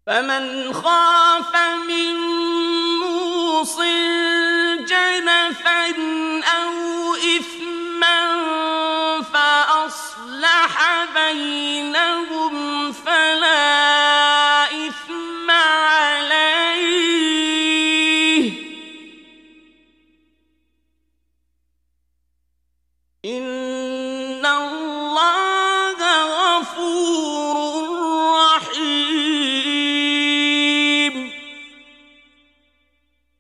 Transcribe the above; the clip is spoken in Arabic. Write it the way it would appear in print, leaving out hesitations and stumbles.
فمن خاف من موص جنفا أو إثما فأصلح بينهم فلا إثم عليه إن